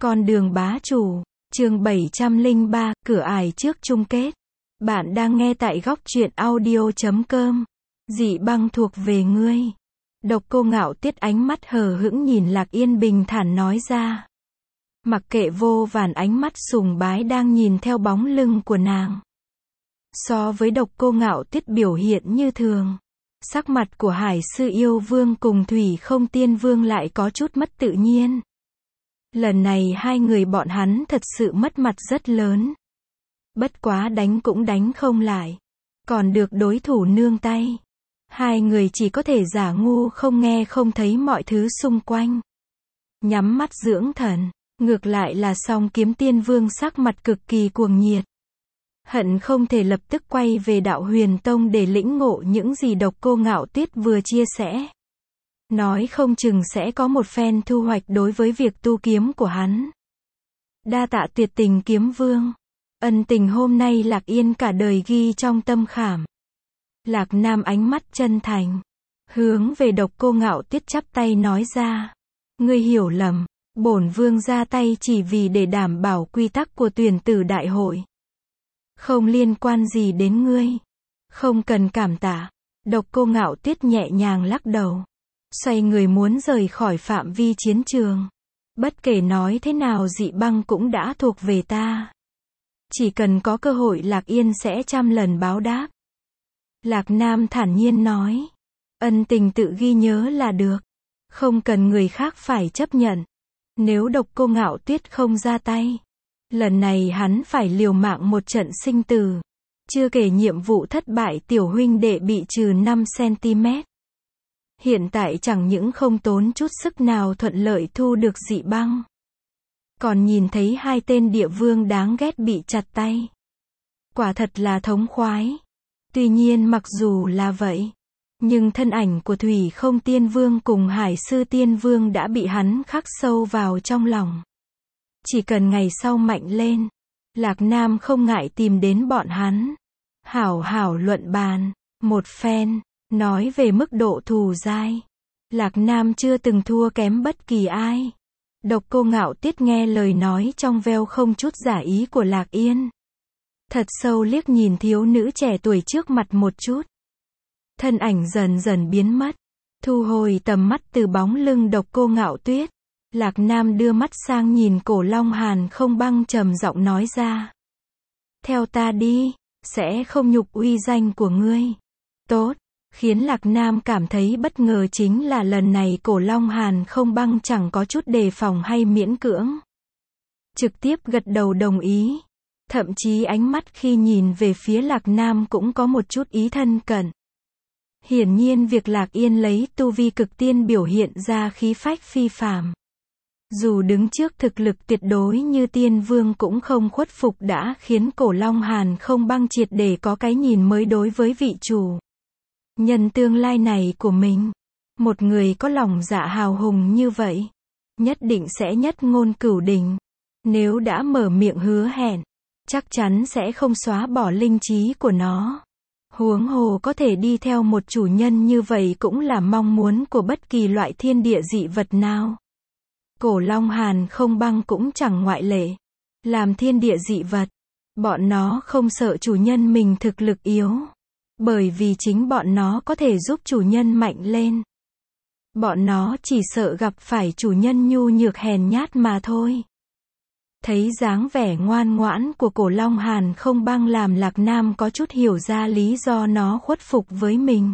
Con đường bá chủ, chương 703, cửa ải trước chung kết. Bạn đang nghe tại góc truyện audio.com. Dị băng thuộc về ngươi. Độc Cô Ngạo Tuyết ánh mắt hờ hững nhìn Lạc Yên bình thản nói ra. Mặc kệ vô vàn ánh mắt sùng bái đang nhìn theo bóng lưng của nàng. So với Độc Cô Ngạo Tuyết biểu hiện như thường, sắc mặt của Hải Sư Yêu Vương cùng Thủy Không Tiên Vương lại có chút mất tự nhiên. Lần này hai người bọn hắn thật sự mất mặt rất lớn. Bất quá đánh cũng đánh không lại. Còn được đối thủ nương tay. Hai người chỉ có thể giả ngu không nghe không thấy mọi thứ xung quanh. Nhắm mắt dưỡng thần. Ngược lại là Song Kiếm Tiên Vương sắc mặt cực kỳ cuồng nhiệt. Hận không thể lập tức quay về Đạo Huyền Tông để lĩnh ngộ những gì Độc Cô Ngạo Tuyết vừa chia sẻ. Nói không chừng sẽ có một phen thu hoạch đối với việc tu kiếm của hắn. Đa tạ Tuyệt Tình Kiếm Vương. Ân tình hôm nay Lạc Yên cả đời ghi trong tâm khảm. Lạc Nam ánh mắt chân thành, hướng về Độc Cô Ngạo Tuyết chắp tay nói ra. Ngươi hiểu lầm, bổn vương ra tay chỉ vì để đảm bảo quy tắc của tuyển tử đại hội. Không liên quan gì đến ngươi. Không cần cảm tạ. Độc Cô Ngạo Tuyết nhẹ nhàng lắc đầu. Xoay người muốn rời khỏi phạm vi chiến trường. Bất kể nói thế nào dị băng cũng đã thuộc về ta. Chỉ cần có cơ hội Lạc Yên sẽ trăm lần báo đáp. Lạc Nam thản nhiên nói. Ân tình tự ghi nhớ là được. Không cần người khác phải chấp nhận. Nếu Độc Cô Ngạo Tuyết không ra tay, lần này hắn phải liều mạng một trận sinh tử. Chưa kể nhiệm vụ thất bại tiểu huynh đệ bị trừ 5cm. Hiện tại chẳng những không tốn chút sức nào thuận lợi thu được dị băng. Còn nhìn thấy hai tên địa vương đáng ghét bị chặt tay. Quả thật là thống khoái. Tuy nhiên mặc dù là vậy, nhưng thân ảnh của Thủy Không Tiên Vương cùng Hải Sư Tiên Vương đã bị hắn khắc sâu vào trong lòng. Chỉ cần ngày sau mạnh lên, Lạc Nam không ngại tìm đến bọn hắn. Hảo hảo luận bàn, một phen, nói về mức độ thù dai. Lạc Nam chưa từng thua kém bất kỳ ai. Độc Cô Ngạo Tuyết nghe lời nói trong veo không chút giả ý của Lạc Yên. Thật sâu liếc nhìn thiếu nữ trẻ tuổi trước mặt một chút. Thân ảnh dần dần biến mất. Thu hồi tầm mắt từ bóng lưng Độc Cô Ngạo Tuyết. Lạc Nam đưa mắt sang nhìn Cổ Long Hàn Không Băng trầm giọng nói ra. Theo ta đi, sẽ không nhục uy danh của ngươi. Tốt. Khiến Lạc Nam cảm thấy bất ngờ chính là lần này Cổ Long Hàn Không Băng chẳng có chút đề phòng hay miễn cưỡng. Trực tiếp gật đầu đồng ý. Thậm chí ánh mắt khi nhìn về phía Lạc Nam cũng có một chút ý thân cận. Hiển nhiên việc Lạc Yên lấy tu vi cực tiên biểu hiện ra khí phách phi phàm. Dù đứng trước thực lực tuyệt đối như Tiên Vương cũng không khuất phục đã khiến Cổ Long Hàn Không Băng triệt để có cái nhìn mới đối với vị chủ nhân tương lai này của mình. Một người có lòng dạ hào hùng như vậy, nhất định sẽ nhất ngôn cửu đỉnh. Nếu đã mở miệng hứa hẹn, chắc chắn sẽ không xóa bỏ linh trí của nó. Huống hồ có thể đi theo một chủ nhân như vậy cũng là mong muốn của bất kỳ loại thiên địa dị vật nào. Cổ Long Hàn Không Băng cũng chẳng ngoại lệ. Làm thiên địa dị vật, bọn nó không sợ chủ nhân mình thực lực yếu. Bởi vì chính bọn nó có thể giúp chủ nhân mạnh lên. Bọn nó chỉ sợ gặp phải chủ nhân nhu nhược hèn nhát mà thôi. Thấy dáng vẻ ngoan ngoãn của Cổ Long Hàn Không Băng làm Lạc Nam có chút hiểu ra lý do nó khuất phục với mình.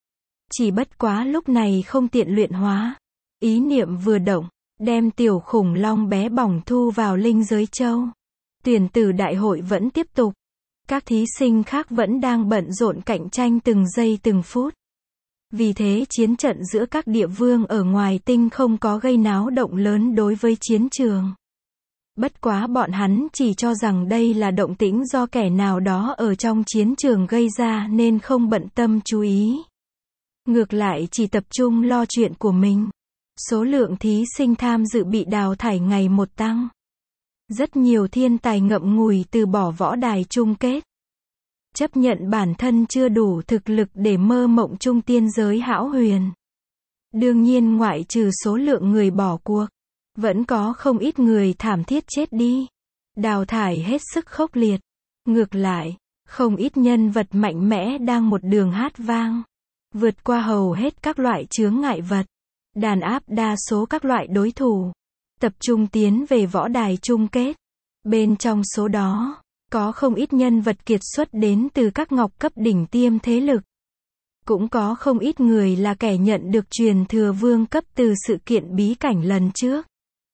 Chỉ bất quá lúc này không tiện luyện hóa. Ý niệm vừa động, đem tiểu khủng long bé bỏng thu vào linh giới châu. Tuyển tử đại hội vẫn tiếp tục. Các thí sinh khác vẫn đang bận rộn cạnh tranh từng giây từng phút. Vì thế chiến trận giữa các địa vương ở ngoài tinh không có gây náo động lớn đối với chiến trường. Bất quá bọn hắn chỉ cho rằng đây là động tĩnh do kẻ nào đó ở trong chiến trường gây ra nên không bận tâm chú ý. Ngược lại chỉ tập trung lo chuyện của mình. Số lượng thí sinh tham dự bị đào thải ngày một tăng. Rất nhiều thiên tài ngậm ngùi từ bỏ võ đài chung kết. Chấp nhận bản thân chưa đủ thực lực để mơ mộng chung tiên giới hão huyền. Đương nhiên ngoại trừ số lượng người bỏ cuộc. vẫn có không ít người thảm thiết chết đi, đào thải hết sức khốc liệt. Ngược lại, không ít nhân vật mạnh mẽ đang một đường hát vang, vượt qua hầu hết các loại chướng ngại vật, đàn áp đa số các loại đối thủ, tập trung tiến về võ đài chung kết. Bên trong số đó, có không ít nhân vật kiệt xuất đến từ các ngọc cấp đỉnh tiêm thế lực. Cũng có không ít người là kẻ nhận được truyền thừa vương cấp từ sự kiện bí cảnh lần trước.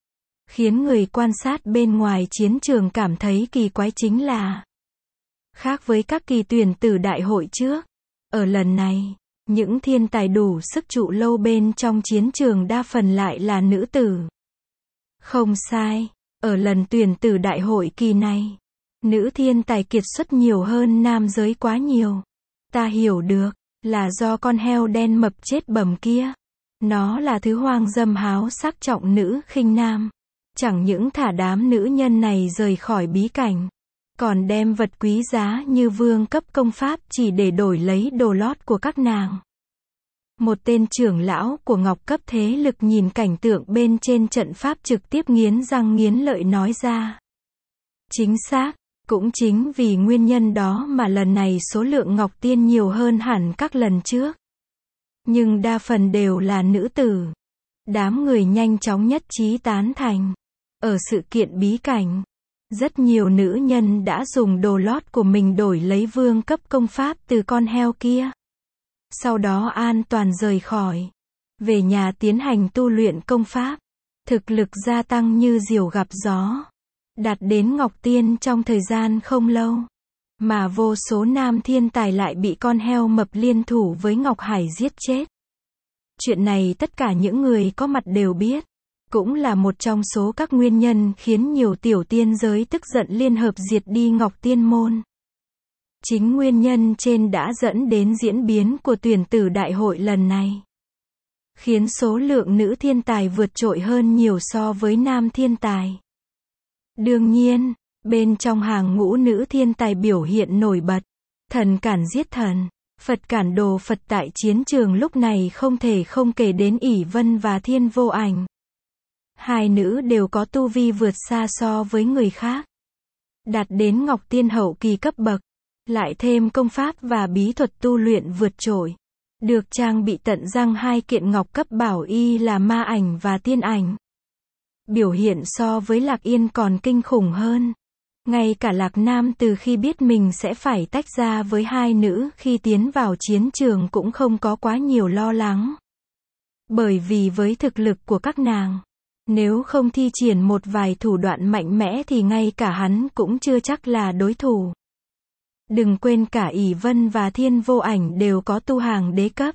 Khiến người quan sát bên ngoài chiến trường cảm thấy kỳ quái chính là, khác với các kỳ tuyển tử đại hội trước, ở lần này, những thiên tài đủ sức trụ lâu bên trong chiến trường đa phần lại là nữ tử. Không sai, ở lần tuyển tử đại hội kỳ này, nữ thiên tài kiệt xuất nhiều hơn nam giới quá nhiều. Ta hiểu được, là do con heo đen mập chết bầm kia. Nó là thứ hoang dâm háo sắc trọng nữ khinh nam. Chẳng những thả đám nữ nhân này rời khỏi bí cảnh, còn đem vật quý giá như vương cấp công pháp chỉ để đổi lấy đồ lót của các nàng. Một tên trưởng lão của ngọc cấp thế lực nhìn cảnh tượng bên trên trận pháp trực tiếp nghiến răng nghiến lợi nói ra. Chính xác, cũng chính vì nguyên nhân đó mà lần này số lượng ngọc tiên nhiều hơn hẳn các lần trước. Nhưng đa phần đều là nữ tử. Đám người nhanh chóng nhất trí tán thành. Ở sự kiện bí cảnh, rất nhiều nữ nhân đã dùng đồ lót của mình đổi lấy vương cấp công pháp từ con heo kia. Sau đó an toàn rời khỏi, về nhà tiến hành tu luyện công pháp, thực lực gia tăng như diều gặp gió, đạt đến ngọc tiên trong thời gian không lâu. Mà vô số nam thiên tài lại bị con heo mập liên thủ với Ngọc Hải giết chết. Chuyện này tất cả những người có mặt đều biết, cũng là một trong số các nguyên nhân khiến nhiều tiểu tiên giới tức giận liên hợp diệt đi Ngọc Tiên Môn. Chính nguyên nhân trên đã dẫn đến diễn biến của tuyển tử đại hội lần này, khiến số lượng nữ thiên tài vượt trội hơn nhiều so với nam thiên tài. Đương nhiên, bên trong hàng ngũ nữ thiên tài biểu hiện nổi bật, thần cản giết thần, Phật cản đồ Phật tại chiến trường lúc này không thể không kể đến ỷ Vân và Thiên Vô Ảnh. Hai nữ đều có tu vi vượt xa so với người khác, đạt đến ngọc tiên hậu kỳ cấp bậc, lại thêm công pháp và bí thuật tu luyện vượt trội, được trang bị tận răng hai kiện ngọc cấp bảo y là ma ảnh và tiên ảnh. Biểu hiện so với Lạc Yên còn kinh khủng hơn. Ngay cả Lạc Nam từ khi biết mình sẽ phải tách ra với hai nữ khi tiến vào chiến trường cũng không có quá nhiều lo lắng. Bởi vì với thực lực của các nàng, nếu không thi triển một vài thủ đoạn mạnh mẽ thì ngay cả hắn cũng chưa chắc là đối thủ. Đừng quên cả ỷ Vân và Thiên Vô Ảnh đều có tu hàng đế cấp.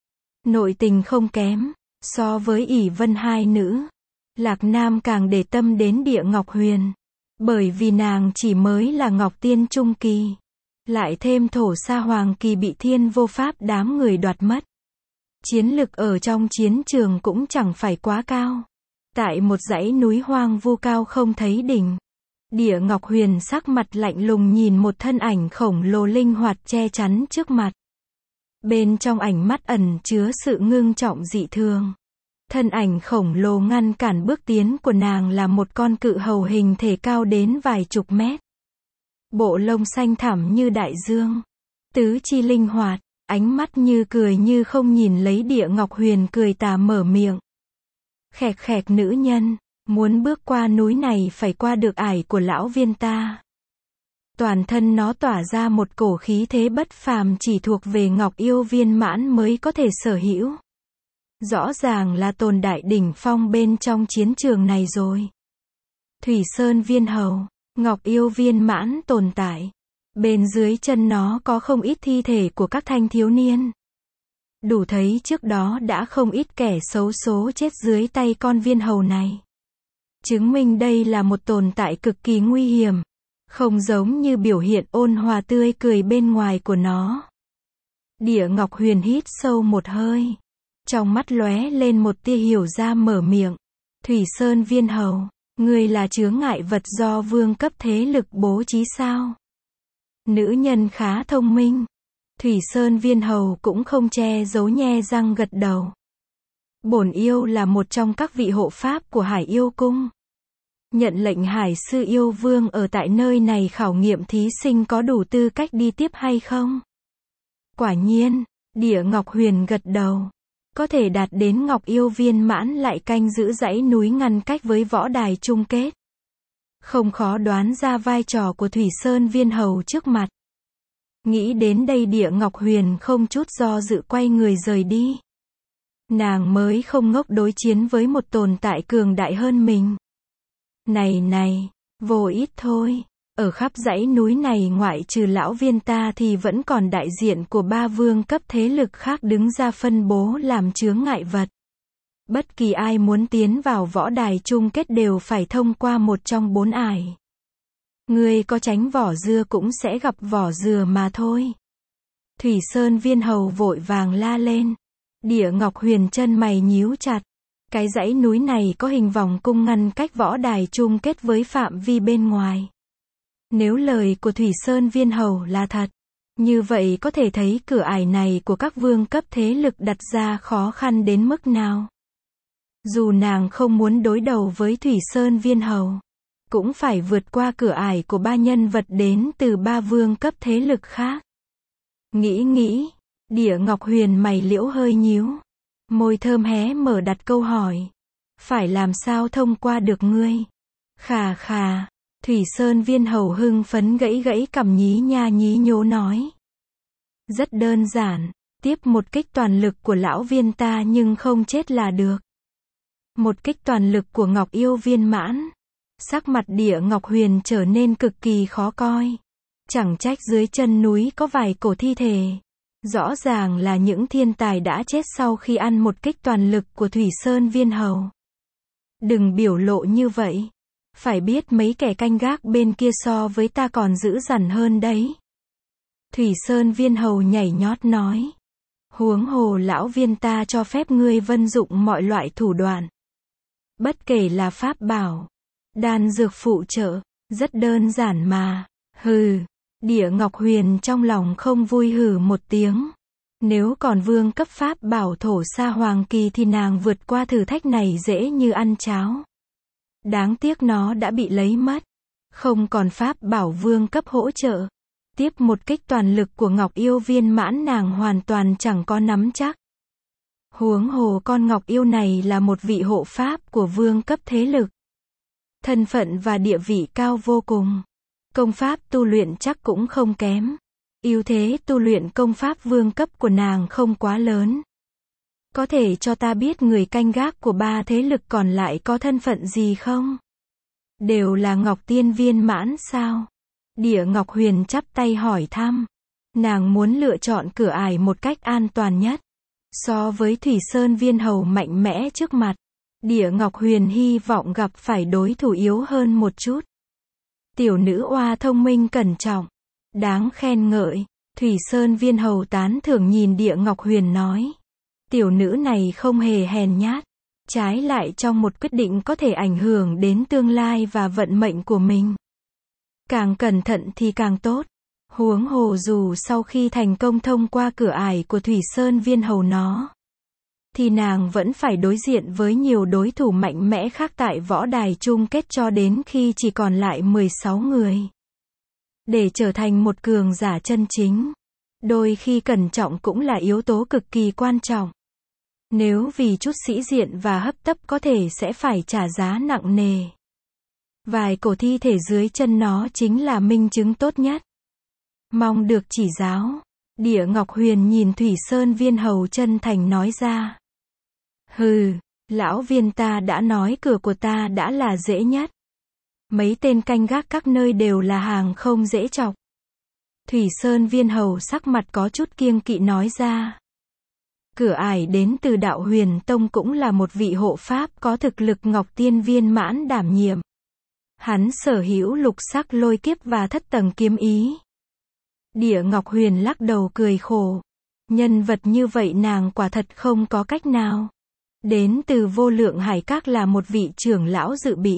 Nội tình không kém, so với ỷ Vân hai nữ, Lạc Nam càng để tâm đến Địa Ngọc Huyền. Bởi vì nàng chỉ mới là ngọc tiên trung kỳ, lại thêm thổ sa hoàng kỳ bị Thiên Vô Pháp đám người đoạt mất. Chiến lực ở trong chiến trường cũng chẳng phải quá cao. Tại một dãy núi hoang vu cao không thấy đỉnh, Địa Ngọc Huyền sắc mặt lạnh lùng nhìn một thân ảnh khổng lồ linh hoạt che chắn trước mặt. Bên trong ánh mắt ẩn chứa sự ngưng trọng dị thường. Thân ảnh khổng lồ ngăn cản bước tiến của nàng là một con cự hầu hình thể cao đến vài chục mét. Bộ lông xanh thẳm như đại dương. Tứ chi linh hoạt, ánh mắt như cười như không nhìn lấy Địa Ngọc Huyền cười tà mở miệng. Khẹt khẹt nữ nhân, muốn bước qua núi này phải qua được ải của lão viên ta. Toàn thân nó tỏa ra một cổ khí thế bất phàm chỉ thuộc về Ngọc Yêu viên mãn mới có thể sở hữu. Rõ ràng là tồn đại đỉnh phong bên trong chiến trường này rồi. Thủy Sơn viên hầu, Ngọc Yêu viên mãn tồn tại. Bên dưới chân nó có không ít thi thể của các thanh thiếu niên. Đủ thấy trước đó đã không ít kẻ xấu số chết dưới tay con viên hầu này. Chứng minh đây là một tồn tại cực kỳ nguy hiểm. Không giống như biểu hiện ôn hòa tươi cười bên ngoài của nó. Địa Ngọc Huyền hít sâu một hơi. Trong mắt lóe lên một tia hiểu ra mở miệng. Thủy Sơn viên hầu, ngươi là chướng ngại vật do vương cấp thế lực bố trí sao? Nữ nhân khá thông minh. Thủy Sơn viên hầu cũng không che giấu nhe răng gật đầu. Bổn yêu là một trong các vị hộ pháp của Hải Yêu Cung. Nhận lệnh Hải Sư Yêu Vương ở tại nơi này khảo nghiệm thí sinh có đủ tư cách đi tiếp hay không? Quả nhiên, Địa Ngọc Huyền gật đầu. Có thể đạt đến Ngọc Yêu viên mãn lại canh giữ dãy núi ngăn cách với võ đài chung kết. Không khó đoán ra vai trò của Thủy Sơn Viên Hầu trước mặt. Nghĩ đến đây Địa Ngọc Huyền không chút do dự quay người rời đi. Nàng mới không ngốc đối chiến với một tồn tại cường đại hơn mình. Này, vô ít thôi. Ở khắp dãy núi này ngoại trừ lão viên ta thì vẫn còn đại diện của 3 vương cấp thế lực khác đứng ra phân bố làm chướng ngại vật. Bất kỳ ai muốn tiến vào võ đài chung kết đều phải thông qua một trong 4 ải. Ngươi có tránh vỏ dưa cũng sẽ gặp vỏ dừa mà thôi. Thủy Sơn Viên Hầu vội vàng la lên. Địa Ngọc Huyền chân mày nhíu chặt. Cái dãy núi này có hình vòng cung ngăn cách võ đài chung kết với phạm vi bên ngoài. Nếu lời của Thủy Sơn Viên Hầu là thật, như vậy có thể thấy cửa ải này của các vương cấp thế lực đặt ra khó khăn đến mức nào. Dù nàng không muốn đối đầu với Thủy Sơn Viên Hầu, cũng phải vượt qua cửa ải của 3 nhân vật đến từ 3 vương cấp thế lực khác. Nghĩ, Địa Ngọc Huyền mày liễu hơi nhíu. Môi thơm hé mở đặt câu hỏi. Phải làm sao thông qua được ngươi? Khà. Thủy Sơn Viên Hầu hưng phấn gãy cằm nhí nha nhí nhố nói. Rất đơn giản, tiếp một kích toàn lực của lão viên ta nhưng không chết là được. Một kích toàn lực của Ngọc Yêu viên mãn. Sắc mặt Địa Ngọc Huyền trở nên cực kỳ khó coi. Chẳng trách dưới chân núi có vài cổ thi thể. Rõ ràng là những thiên tài đã chết sau khi ăn một kích toàn lực của Thủy Sơn Viên Hầu. Đừng biểu lộ như vậy. Phải biết mấy kẻ canh gác bên kia so với ta còn dữ dằn hơn đấy. Thủy Sơn Viên Hầu nhảy nhót nói. Huống hồ lão viên ta cho phép ngươi vận dụng mọi loại thủ đoạn. Bất kể là pháp bảo, đan dược phụ trợ, rất đơn giản mà. Hừ. Địa Ngọc Huyền trong lòng không vui hừ một tiếng. Nếu còn vương cấp pháp bảo thổ sa hoàng kỳ thì nàng vượt qua thử thách này dễ như ăn cháo. Đáng tiếc nó đã bị lấy mất. Không còn pháp bảo vương cấp hỗ trợ. Tiếp một kích toàn lực của Ngọc Yêu viên mãn nàng hoàn toàn chẳng có nắm chắc. Huống hồ con Ngọc Yêu này là một vị hộ pháp của vương cấp thế lực. Thân phận và địa vị cao vô cùng. Công pháp tu luyện chắc cũng không kém. Ưu thế tu luyện công pháp vương cấp của nàng không quá lớn. Có thể cho ta biết người canh gác của 3 thế lực còn lại có thân phận gì không? Đều là Ngọc Tiên viên mãn sao? Địa Ngọc Huyền chắp tay hỏi thăm. Nàng muốn lựa chọn cửa ải một cách an toàn nhất. So với Thủy Sơn Viên Hầu mạnh mẽ trước mặt, Địa Ngọc Huyền hy vọng gặp phải đối thủ yếu hơn một chút. Tiểu nữ oa thông minh cẩn trọng, đáng khen ngợi. Thủy Sơn Viên Hầu tán thưởng nhìn Địa Ngọc Huyền nói. Tiểu nữ này không hề hèn nhát, trái lại trong một quyết định có thể ảnh hưởng đến tương lai và vận mệnh của mình. Càng cẩn thận thì càng tốt. Huống hồ dù sau khi thành công thông qua cửa ải của Thủy Sơn Viên Hầu thì nàng vẫn phải đối diện với nhiều đối thủ mạnh mẽ khác tại võ đài chung kết cho đến khi chỉ còn lại 16 người. Để trở thành một cường giả chân chính, đôi khi cẩn trọng cũng là yếu tố cực kỳ quan trọng. Nếu vì chút sĩ diện và hấp tấp có thể sẽ phải trả giá nặng nề. Vài cổ thi thể dưới chân nó chính là minh chứng tốt nhất. Mong được chỉ giáo. Địa Ngọc Huyền nhìn Thủy Sơn Viên Hầu chân thành nói ra. Hừ, lão viên ta đã nói cửa của ta đã là dễ nhất. Mấy tên canh gác các nơi đều là hàng không dễ chọc. Thủy Sơn Viên Hầu sắc mặt có chút kiêng kỵ nói ra. Cửa ải đến từ đạo Huyền Tông cũng là một vị hộ pháp có thực lực Ngọc Tiên viên mãn đảm nhiệm. Hắn sở hữu lục sắc lôi kiếp và thất tầng kiếm ý. Địa Ngọc Huyền lắc đầu cười khổ. Nhân vật như vậy nàng quả thật không có cách nào. Đến từ Vô Lượng Hải Các là một vị trưởng lão dự bị.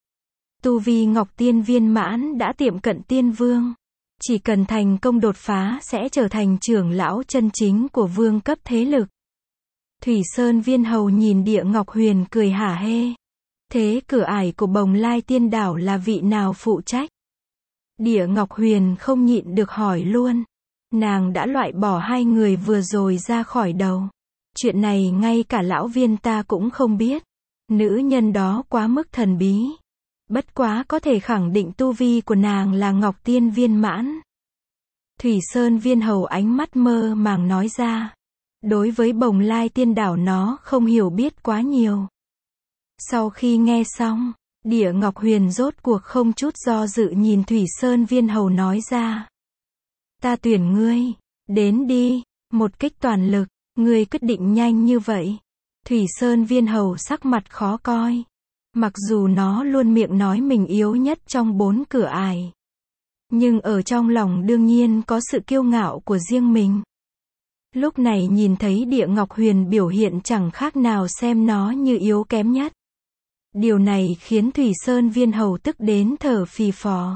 Tu vi Ngọc Tiên viên mãn đã tiệm cận tiên vương. Chỉ cần thành công đột phá sẽ trở thành trưởng lão chân chính của vương cấp thế lực. Thủy Sơn Viên Hầu nhìn Địa Ngọc Huyền cười hả hê. Thế cửa ải của Bồng Lai Tiên Đảo là vị nào phụ trách? Địa Ngọc Huyền không nhịn được hỏi luôn. Nàng đã loại bỏ hai người vừa rồi ra khỏi đầu. Chuyện này ngay cả lão Viên ta cũng không biết. Nữ nhân đó quá mức thần bí. Bất quá có thể khẳng định tu vi của nàng là Ngọc Tiên viên mãn. Thủy Sơn Viên Hầu ánh mắt mơ màng nói ra. Đối với Bồng Lai Tiên Đảo nó không hiểu biết quá nhiều. Sau khi nghe xong, Địa Ngọc Huyền rốt cuộc không chút do dự nhìn Thủy Sơn Viên Hầu nói ra. Ta tuyển ngươi, đến đi, một kích toàn lực, ngươi quyết định nhanh như vậy. Thủy Sơn Viên Hầu sắc mặt khó coi. Mặc dù nó luôn miệng nói mình yếu nhất trong 4 cửa ải. Nhưng ở trong lòng đương nhiên có sự kiêu ngạo của riêng mình. Lúc này nhìn thấy Địa Ngọc Huyền biểu hiện chẳng khác nào xem nó như yếu kém nhất. Điều này khiến Thủy Sơn Viên Hầu tức đến thở phì phò.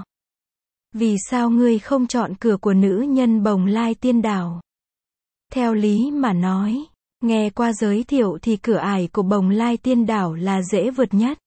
Vì sao ngươi không chọn cửa của nữ nhân Bồng Lai Tiên Đảo? Theo lý mà nói, nghe qua giới thiệu thì cửa ải của Bồng Lai Tiên Đảo là dễ vượt nhất.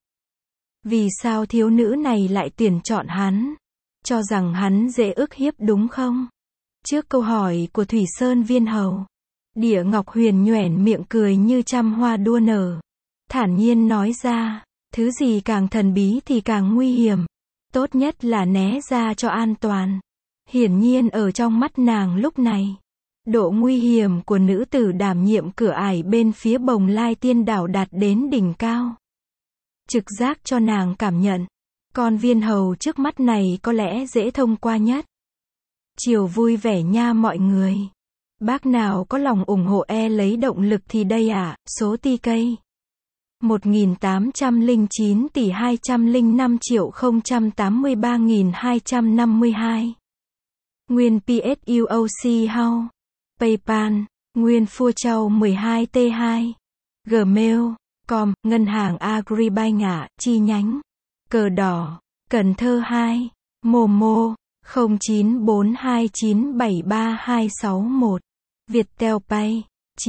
Vì sao thiếu nữ này lại tuyển chọn hắn? Cho rằng hắn dễ ức hiếp đúng không? Trước câu hỏi của Thủy Sơn Viên Hầu, Địa Ngọc Huyền nhoẻn miệng cười như trăm hoa đua nở. Thản nhiên nói ra, thứ gì càng thần bí thì càng nguy hiểm. Tốt nhất là né ra cho an toàn. Hiển nhiên ở trong mắt nàng lúc này, độ nguy hiểm của nữ tử đảm nhiệm cửa ải bên phía Bồng Lai Tiên Đảo đạt đến đỉnh cao. Trực giác cho nàng cảm nhận, con viên hầu trước mắt này có lẽ dễ thông qua nhất. Chiều vui vẻ nha mọi người. Bác nào có lòng ủng hộ lấy động lực thì đây ạ, số TK 1809 tỷ 205 triệu 083.252. Nguyên PSUOC Hao. PayPal, Nguyên Phua Châu 12T2. Gmail.com, Ngân hàng Agribank chi nhánh. Cờ Đỏ, Cần Thơ 2. Momo, 0942973261. Viettel Pay,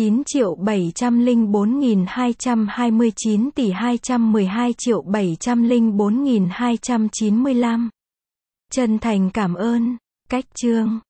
9.704.229 tỷ 212.704.295. Chân thành cảm ơn. Cách chương